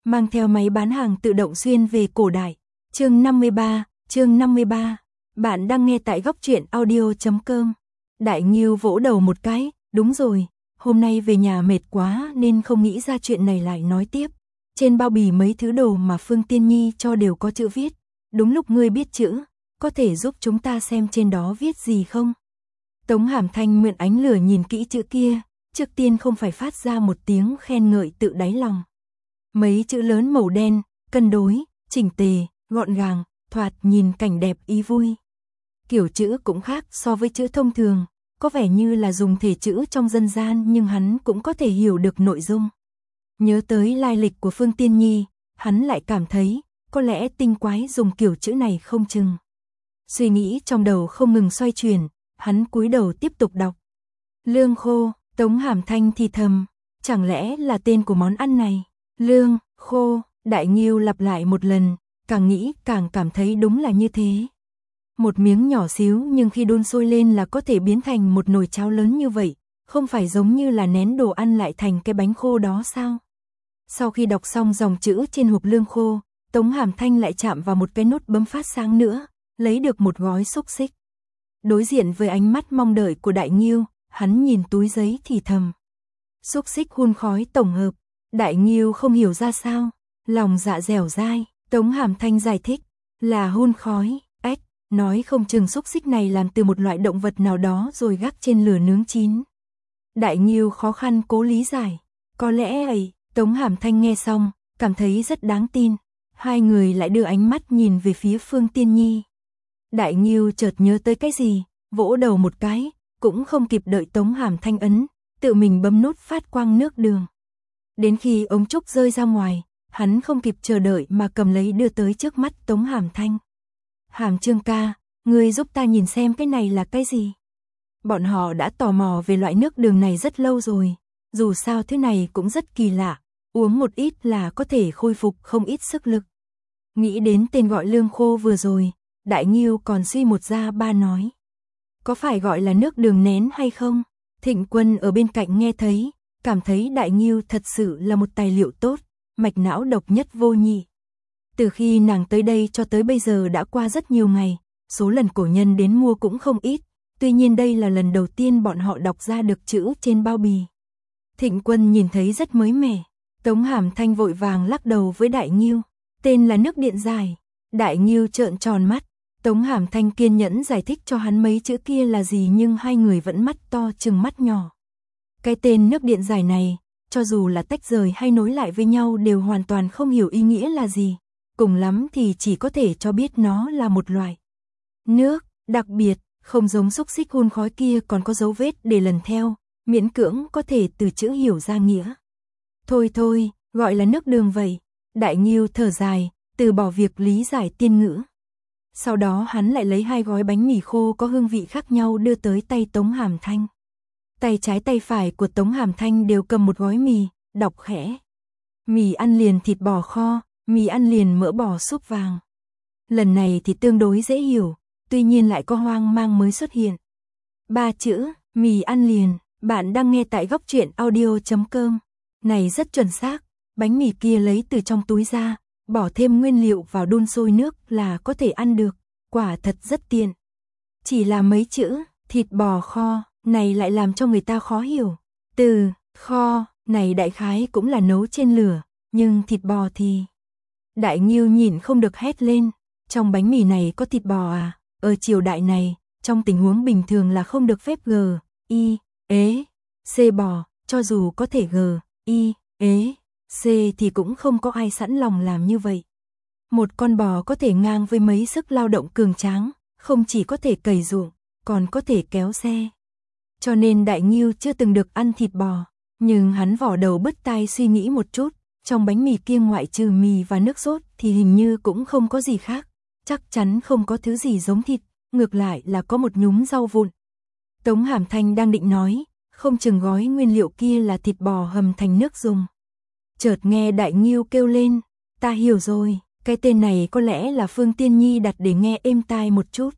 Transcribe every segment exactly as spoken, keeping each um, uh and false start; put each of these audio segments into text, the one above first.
mang theo máy bán hàng tự động xuyên về cổ đại. Chương năm mươi ba, chương năm mươi ba. Bạn đang nghe tại góc truyện audio chấm com. Đại Ngưu vỗ đầu một cái, đúng rồi, hôm nay về nhà mệt quá nên không nghĩ ra chuyện này, lại nói tiếp. Trên bao bì mấy thứ đồ mà Phương Tiên Nhi cho đều có chữ viết, đúng lúc ngươi biết chữ, có thể giúp chúng ta xem trên đó viết gì không? Tống Hàm Thanh mượn ánh lửa nhìn kỹ chữ kia, trước tiên không phải phát ra một tiếng khen ngợi tự đáy lòng. Mấy chữ lớn màu đen, cân đối, chỉnh tề, gọn gàng, thoạt nhìn cảnh đẹp ý vui. Kiểu chữ cũng khác so với chữ thông thường, có vẻ như là dùng thể chữ trong dân gian nhưng hắn cũng có thể hiểu được nội dung. Nhớ tới lai lịch của Phương Tiên Nhi, hắn lại cảm thấy, có lẽ tinh quái dùng kiểu chữ này không chừng. Suy nghĩ trong đầu không ngừng xoay chuyển, hắn cúi đầu tiếp tục đọc. Lương khô, Tống Hàm Thanh thì thầm, chẳng lẽ là tên của món ăn này? Lương, khô, Đại Ngưu lặp lại một lần, càng nghĩ càng cảm thấy đúng là như thế. Một miếng nhỏ xíu nhưng khi đun sôi lên là có thể biến thành một nồi cháo lớn như vậy, không phải giống như là nén đồ ăn lại thành cái bánh khô đó sao? Sau khi đọc xong dòng chữ trên hộp lương khô, Tống Hàm Thanh lại chạm vào một cái nút bấm phát sáng nữa, lấy được một gói xúc xích. Đối diện với ánh mắt mong đợi của Đại Ngưu, hắn nhìn túi giấy thì thầm. Xúc xích hun khói tổng hợp. Đại Ngưu không hiểu ra sao, lòng dạ dẻo dai. Tống Hàm Thanh giải thích, là hun khói, ếch, nói không chừng xúc xích này làm từ một loại động vật nào đó rồi gác trên lửa nướng chín. Đại Ngưu khó khăn cố lý giải, có lẽ ấy. Tống Hàm Thanh nghe xong, cảm thấy rất đáng tin. Hai người lại đưa ánh mắt nhìn về phía Phương Tiên Nhi. Đại Ngưu chợt nhớ tới cái gì, vỗ đầu một cái, cũng không kịp đợi Tống Hàm Thanh ấn, tự mình bấm nút phát quang nước đường. Đến khi ống trúc rơi ra ngoài, hắn không kịp chờ đợi mà cầm lấy đưa tới trước mắt Tống Hàm Thanh. Hàm Trương ca, ngươi giúp ta nhìn xem cái này là cái gì? Bọn họ đã tò mò về loại nước đường này rất lâu rồi, dù sao thứ này cũng rất kỳ lạ, uống một ít là có thể khôi phục không ít sức lực. Nghĩ đến tên gọi lương khô vừa rồi, Đại Ngưu còn suy một ra ba nói. Có phải gọi là nước đường nén hay không? Thịnh Quân ở bên cạnh nghe thấy, cảm thấy Đại Ngưu thật sự là một tài liệu tốt, mạch não độc nhất vô nhị. Từ khi nàng tới đây cho tới bây giờ đã qua rất nhiều ngày, số lần cổ nhân đến mua cũng không ít, tuy nhiên đây là lần đầu tiên bọn họ đọc ra được chữ trên bao bì. Thịnh Quân nhìn thấy rất mới mẻ, Tống Hàm Thanh vội vàng lắc đầu với Đại Ngưu, tên là nước điện giải. Đại Ngưu trợn tròn mắt, Tống Hàm Thanh kiên nhẫn giải thích cho hắn mấy chữ kia là gì nhưng hai người vẫn mắt to chừng mắt nhỏ. Cái tên nước điện giải này, cho dù là tách rời hay nối lại với nhau đều hoàn toàn không hiểu ý nghĩa là gì, cùng lắm thì chỉ có thể cho biết nó là một loại nước, đặc biệt, không giống xúc xích hun khói kia còn có dấu vết để lần theo, miễn cưỡng có thể từ chữ hiểu ra nghĩa. Thôi thôi, gọi là nước đường vậy. Đại Ngưu thở dài, từ bỏ việc lý giải tiên ngữ. Sau đó hắn lại lấy hai gói bánh mì khô có hương vị khác nhau đưa tới tay Tống Hàm Thanh. Tay trái tay phải của Tống Hàm Thanh đều cầm một gói mì, đọc khẽ. Mì ăn liền thịt bò kho, mì ăn liền mỡ bò súp vàng. Lần này thì tương đối dễ hiểu, tuy nhiên lại có hoang mang mới xuất hiện. Ba chữ, mì ăn liền, bạn đang nghe tại góc truyện audio chấm com. Này rất chuẩn xác, bánh mì kia lấy từ trong túi ra, bỏ thêm nguyên liệu vào đun sôi nước là có thể ăn được, quả thật rất tiện. Chỉ là mấy chữ, thịt bò kho, này lại làm cho người ta khó hiểu. Từ, kho, này đại khái cũng là nấu trên lửa, nhưng thịt bò thì... Đại Ngưu nhìn không được hét lên, trong bánh mì này có thịt bò à? Ở triều đại này, trong tình huống bình thường là không được phép g, i, ế, c bò, cho dù có thể g, i, ế, c thì cũng không có ai sẵn lòng làm như vậy. Một con bò có thể ngang với mấy sức lao động cường tráng, không chỉ có thể cày ruộng, còn có thể kéo xe. Cho nên Đại Ngưu chưa từng được ăn thịt bò, nhưng hắn vỏ đầu bứt tai suy nghĩ một chút, trong bánh mì kia ngoại trừ mì và nước sốt thì hình như cũng không có gì khác, chắc chắn không có thứ gì giống thịt, ngược lại là có một nhúm rau vụn. Tống Hàm Thanh đang định nói, không chừng gói nguyên liệu kia là thịt bò hầm thành nước dùng. Chợt nghe Đại Ngưu kêu lên, ta hiểu rồi, cái tên này có lẽ là Phương Tiên Nhi đặt để nghe êm tai một chút.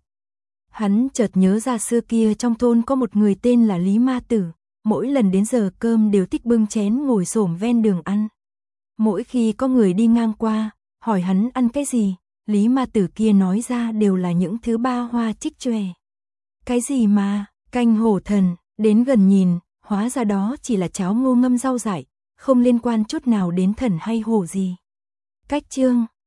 Hắn chợt nhớ ra xưa kia trong thôn có một người tên là Lý Ma Tử, mỗi lần đến giờ cơm đều thích bưng chén ngồi xổm ven đường ăn. Mỗi khi có người đi ngang qua, hỏi hắn ăn cái gì, Lý ma tử kia nói ra đều là những thứ ba hoa trích chòe. Cái gì mà, canh hổ thần, đến gần nhìn, hóa ra đó chỉ là cháo ngô ngâm rau dại, không liên quan chút nào đến thần hay hổ gì. Cách chương